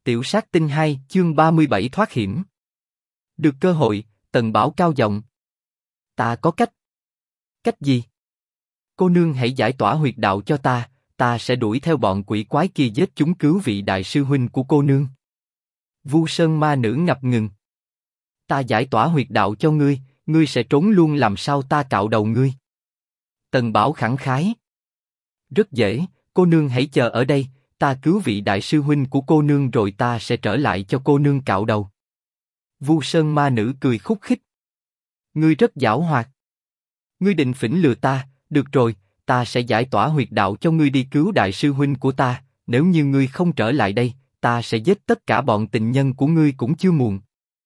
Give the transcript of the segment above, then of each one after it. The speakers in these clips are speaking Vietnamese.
Tiểu sát tinh 2, chương 37 thoát hiểm. Được cơ hội, Tần Bảo cao giọng. Ta có cách. Cách gì? Cô nương hãy giải tỏa huyệt đạo cho ta sẽ đuổi theo bọn quỷ quái kia giết chúng cứu vị đại sư huynh của cô nương. Vu Sơn ma nữ ngập ngừng. Ta giải tỏa huyệt đạo cho ngươi sẽ trốn luôn, làm sao ta cạo đầu ngươi? Tần Bảo khẳng khái. Rất dễ, cô nương hãy chờ ở đây, ta cứu vị đại sư huynh của cô nương rồi ta sẽ trở lại cho cô nương cạo đầu. Vu Sơn ma nữ cười khúc khích. Ngươi rất giảo hoạt. Ngươi định phỉnh lừa ta, được rồi, ta sẽ giải tỏa huyệt đạo cho ngươi đi cứu đại sư huynh của ta, nếu như ngươi không trở lại đây, ta sẽ giết tất cả bọn tình nhân của ngươi cũng chưa muộn.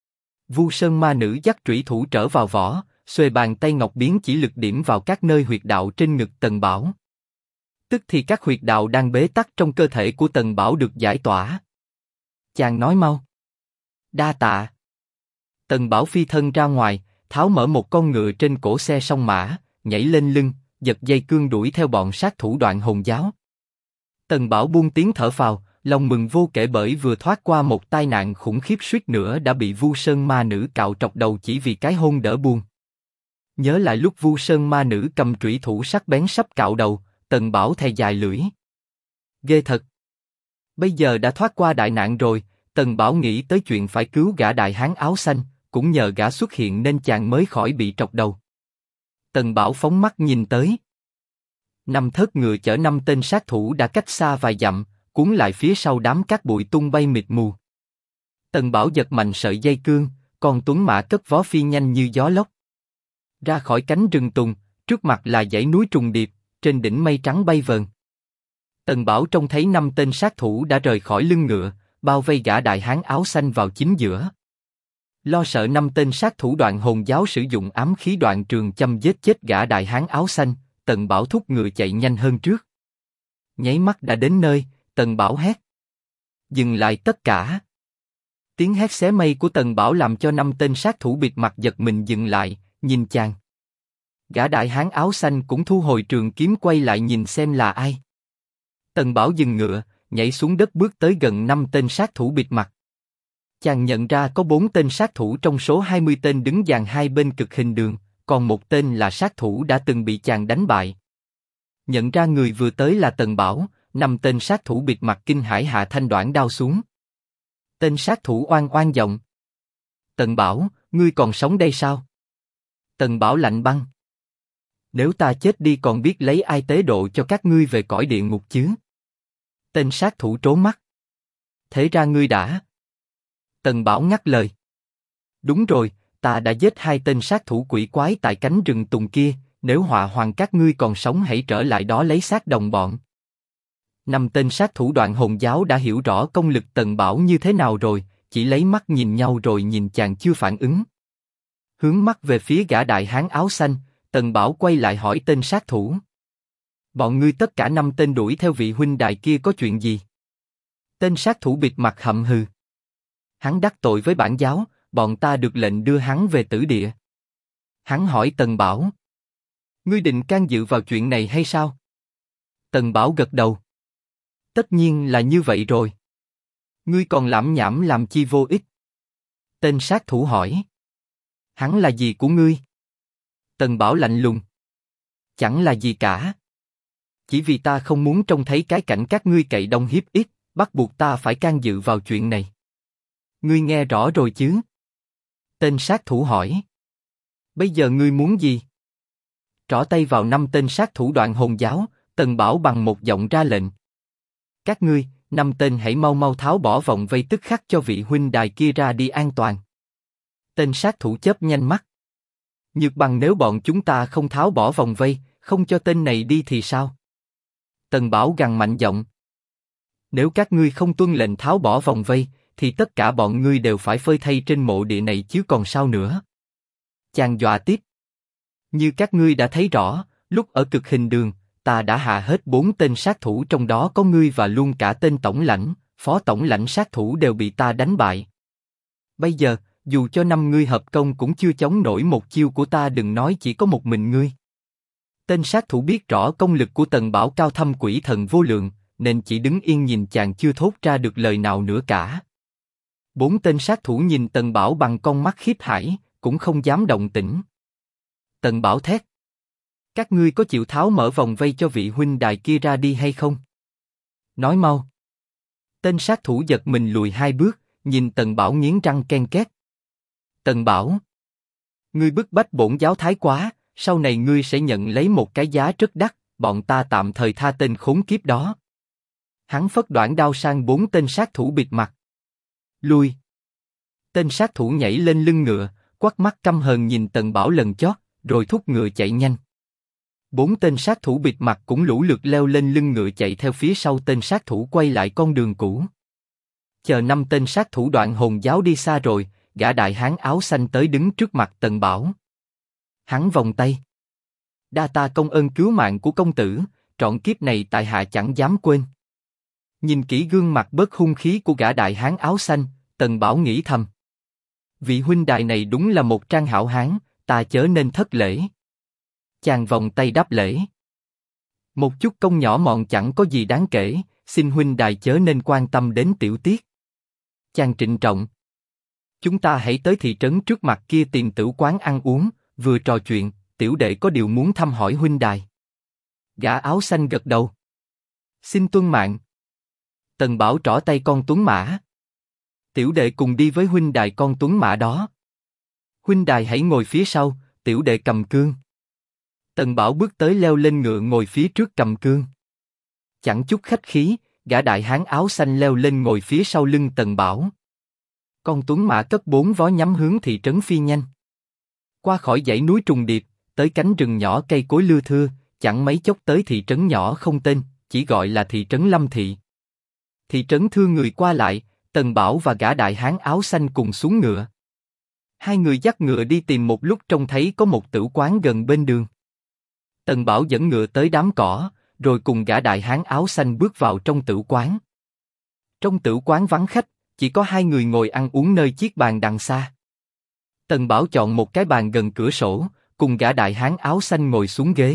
Vu Sơn ma nữ dắt trủy thủ trở vào vỏ, xuề bàn tay ngọc biến chỉ lực điểm vào các nơi huyệt đạo trên ngực Tần Bảo. Tức thì các huyệt đạo đang bế tắc trong cơ thể của Tần Bảo được giải tỏa. Chàng nói mau. Đa tạ. Tần Bảo phi thân ra ngoài, tháo mở một con ngựa trên cổ xe song mã, nhảy lên lưng, giật dây cương đuổi theo bọn sát thủ Đoạn Hồn giáo. Tần Bảo buông tiếng thở phào, lòng mừng vô kể bởi vừa thoát qua một tai nạn khủng khiếp, suýt nữa đã bị Vu Sơn ma nữ cạo trọc đầu chỉ vì cái hôn đỡ buông. Nhớ lại lúc Vu Sơn ma nữ cầm trủy thủ sắc bén sắp cạo đầu, Tần Bảo thè dài lưỡi. Ghê thật. Bây giờ đã thoát qua đại nạn rồi, Tần Bảo nghĩ tới chuyện phải cứu gã đại hán áo xanh, cũng nhờ gã xuất hiện nên chàng mới khỏi bị trọc đầu. Tần Bảo phóng mắt nhìn tới. 5 thớt ngựa chở 5 tên sát thủ đã cách xa vài dặm, cuốn lại phía sau đám cát bụi tung bay mịt mù. Tần Bảo giật mạnh sợi dây cương, còn tuấn mã cất vó phi nhanh như gió lốc. Ra khỏi cánh rừng tùng, trước mặt là dãy núi trùng điệp, trên đỉnh mây trắng bay vờn. Tần Bảo trông thấy 5 tên sát thủ đã rời khỏi lưng ngựa, bao vây gã đại hán áo xanh vào chính giữa. Lo sợ 5 tên sát thủ Đoạn Hồn giáo sử dụng ám khí Đoạn Trường châm giết chết gã đại hán áo xanh, Tần Bảo thúc ngựa chạy nhanh hơn trước. Nháy mắt đã đến nơi, Tần Bảo hét. Dừng lại tất cả. Tiếng hét xé mây của Tần Bảo làm cho 5 tên sát thủ bịt mặt giật mình dừng lại, nhìn chàng. Gã đại hán áo xanh cũng thu hồi trường kiếm quay lại nhìn xem là ai. Tần Bảo dừng ngựa, nhảy xuống đất bước tới gần 5 tên sát thủ bịt mặt. Chàng nhận ra có 4 tên sát thủ trong số 20 tên đứng dàn hai bên cực hình đường, còn một tên là sát thủ đã từng bị chàng đánh bại. Nhận ra người vừa tới là Tần Bảo, 5 tên sát thủ bịt mặt kinh hãi hạ thanh đoản đao xuống. Tên sát thủ oan oan giọng. Tần Bảo, ngươi còn sống đây sao? Tần Bảo lạnh băng. Nếu ta chết đi còn biết lấy ai tế độ cho các ngươi về cõi địa ngục chứ? Tên sát thủ trố mắt. Thế ra ngươi đã... Tần Bảo ngắt lời. Đúng rồi, ta đã giết 2 tên sát thủ quỷ quái tại cánh rừng tùng kia, nếu Họa Hoàng các ngươi còn sống hãy trở lại đó lấy xác đồng bọn. 5 tên sát thủ Đoạn Hồn giáo đã hiểu rõ công lực Tần Bảo như thế nào rồi, chỉ lấy mắt nhìn nhau rồi nhìn chàng chưa phản ứng. Hướng mắt về phía gã đại hán áo xanh, Tần Bảo quay lại hỏi tên sát thủ. Bọn ngươi tất cả 5 tên đuổi theo vị huynh đài kia có chuyện gì? Tên sát thủ bịt mặt hậm hừ. Hắn đắc tội với bản giáo, bọn ta được lệnh đưa hắn về tử địa. Hắn hỏi Tần Bảo. Ngươi định can dự vào chuyện này hay sao? Tần Bảo gật đầu. Tất nhiên là như vậy rồi. Ngươi còn lảm nhảm làm chi vô ích? Tên sát thủ hỏi. Hắn là gì của ngươi? Tần Bảo lạnh lùng. Chẳng là gì cả. Chỉ vì ta không muốn trông thấy cái cảnh các ngươi cậy đông hiếp ít, bắt buộc ta phải can dự vào chuyện này. Ngươi nghe rõ rồi chứ? Tên sát thủ hỏi. Bây giờ ngươi muốn gì? Trỏ tay vào 5 tên sát thủ Đoạn Hồn giáo, Tần Bảo bằng một giọng ra lệnh. Các ngươi, 5 tên hãy mau mau tháo bỏ vòng vây tức khắc cho vị huynh đài kia ra đi an toàn. Tên sát thủ chớp nhanh mắt. Nhược Bằng, nếu bọn chúng ta không tháo bỏ vòng vây, không cho tên này đi thì sao? Tần Bảo gằn mạnh giọng. Nếu các ngươi không tuân lệnh tháo bỏ vòng vây, thì tất cả bọn ngươi đều phải phơi thây trên mộ địa này chứ còn sao nữa. Chàng dọa tiếp. Như các ngươi đã thấy rõ, lúc ở cực hình đường, ta đã hạ hết 4 tên sát thủ, trong đó có ngươi và luôn cả tên tổng lãnh, phó tổng lãnh sát thủ đều bị ta đánh bại. Bây giờ, dù cho 5 ngươi hợp công cũng chưa chống nổi một chiêu của ta, đừng nói chỉ có một mình ngươi. Tên sát thủ biết rõ công lực của Tần Bảo cao thâm quỷ thần vô lượng, nên chỉ đứng yên nhìn chàng chưa thốt ra được lời nào nữa cả. 4 tên sát thủ nhìn Tần Bảo bằng con mắt khiếp hãi, cũng không dám động tĩnh. Tần Bảo thét: các ngươi có chịu tháo mở vòng vây cho vị huynh đài kia ra đi hay không? Nói mau. Tên sát thủ giật mình lùi 2 bước, nhìn Tần Bảo nghiến răng ken két. Tần Bảo, ngươi bức bách bổn giáo thái quá, sau này ngươi sẽ nhận lấy một cái giá rất đắt, bọn ta tạm thời tha tên khốn kiếp đó. Hắn phất đoản đao sang 4 tên sát thủ bịt mặt. Lui. Tên sát thủ nhảy lên lưng ngựa, quắt mắt căm hờn nhìn Tần Bảo lần chót, rồi thúc ngựa chạy nhanh. 4 tên sát thủ bịt mặt cũng lũ lượt leo lên lưng ngựa chạy theo phía sau tên sát thủ quay lại con đường cũ. Chờ 5 tên sát thủ Đoạn Hồn giáo đi xa rồi, gã đại hán áo xanh tới đứng trước mặt Tần Bảo. Hắn vòng tay. Đa ta công ơn cứu mạng của công tử, trọn kiếp này tại hạ chẳng dám quên. Nhìn kỹ gương mặt bớt hung khí của gã đại hán áo xanh, Tần Bảo nghĩ thầm. Vị huynh đài này đúng là một trang hảo hán, ta chớ nên thất lễ. Chàng vòng tay đáp lễ. Một chút công nhỏ mọn chẳng có gì đáng kể, xin huynh đài chớ nên quan tâm đến tiểu tiết. Chàng trịnh trọng. Chúng ta hãy tới thị trấn trước mặt kia tìm tửu quán ăn uống, vừa trò chuyện, tiểu đệ có điều muốn thăm hỏi huynh đài. Gã áo xanh gật đầu. Xin tuân mạng. Tần Bảo trỏ tay con tuấn mã. Tiểu đệ cùng đi với huynh đài con tuấn mã đó. Huynh đài hãy ngồi phía sau, tiểu đệ cầm cương. Tần Bảo bước tới leo lên ngựa ngồi phía trước cầm cương. Chẳng chút khách khí, gã đại hán áo xanh leo lên ngồi phía sau lưng Tần Bảo. Con tuấn mã cất 4 vó nhắm hướng thị trấn phi nhanh. Qua khỏi dãy núi trùng điệp, tới cánh rừng nhỏ cây cối lưa thưa, chẳng mấy chốc tới thị trấn nhỏ không tên, chỉ gọi là thị trấn Lâm Thị. Thị trấn thưa người qua lại, Tần Bảo và gã đại hán áo xanh cùng xuống ngựa. Hai người dắt ngựa đi tìm một lúc trông thấy có một tửu quán gần bên đường. Tần Bảo dẫn ngựa tới đám cỏ, rồi cùng gã đại hán áo xanh bước vào trong tửu quán. Trong tửu quán vắng khách, chỉ có 2 người ngồi ăn uống nơi chiếc bàn đằng xa. Tần Bảo chọn một cái bàn gần cửa sổ, cùng gã đại hán áo xanh ngồi xuống ghế.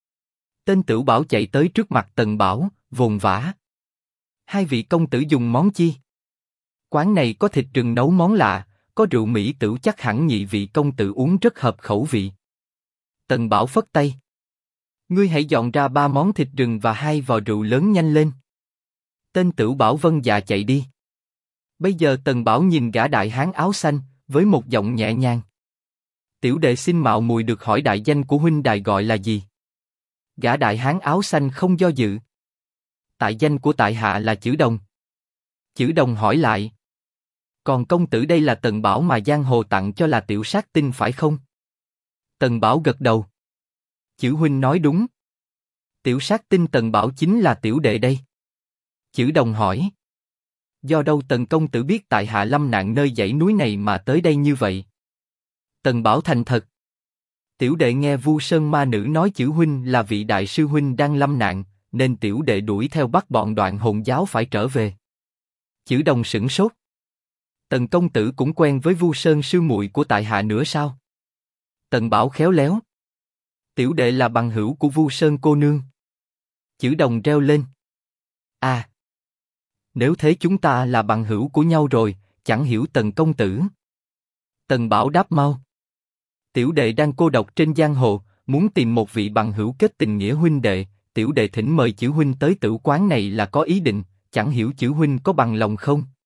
Tên Tửu Bảo chạy tới trước mặt Tần Bảo, vồn vã. Hai vị công tử dùng món chi? Quán này có thịt rừng nấu món lạ, có rượu Mỹ Tửu chắc hẳn nhị vị công tử uống rất hợp khẩu vị. Tần Bảo phất tay. Ngươi hãy dọn ra 3 món thịt rừng và 2 vò rượu lớn nhanh lên. Tên Tửu Bảo vâng dạ chạy đi. Bây giờ Tần Bảo nhìn gã đại hán áo xanh, với một giọng nhẹ nhàng. Tiểu đệ xin mạo muội được hỏi đại danh của huynh đài gọi là gì? Gã đại hán áo xanh không do dự. Tại danh của tại hạ là Chử Đồng. Chử Đồng hỏi lại. Còn công tử đây là Tần Bảo mà giang hồ tặng cho là tiểu sát tinh phải không? Tần Bảo gật đầu. Chử huynh nói đúng. Tiểu sát tinh Tần Bảo chính là tiểu đệ đây. Chử Đồng hỏi. Do đâu Tần công tử biết tại hạ lâm nạn nơi dãy núi này mà tới đây như vậy? Tần Bảo thành thật. Tiểu đệ nghe Vu Sơn ma nữ nói Chử huynh là vị đại sư huynh đang lâm nạn, nên tiểu đệ đuổi theo bắt bọn Đoạn Hồn giáo phải trở về. Chử Đồng sửng sốt. Tần công tử cũng quen với Vu Sơn sư muội của tại hạ nữa sao? Tần Bảo khéo léo. Tiểu đệ là bằng hữu của Vu Sơn cô nương. Chử Đồng reo lên. À! Nếu thế chúng ta là bằng hữu của nhau rồi, chẳng hiểu Tần công tử. Tần Bảo đáp mau. Tiểu đệ đang cô độc trên giang hồ, muốn tìm một vị bằng hữu kết tình nghĩa huynh đệ, tiểu đệ thỉnh mời Chử huynh tới tửu quán này là có ý định, chẳng hiểu Chử huynh có bằng lòng không?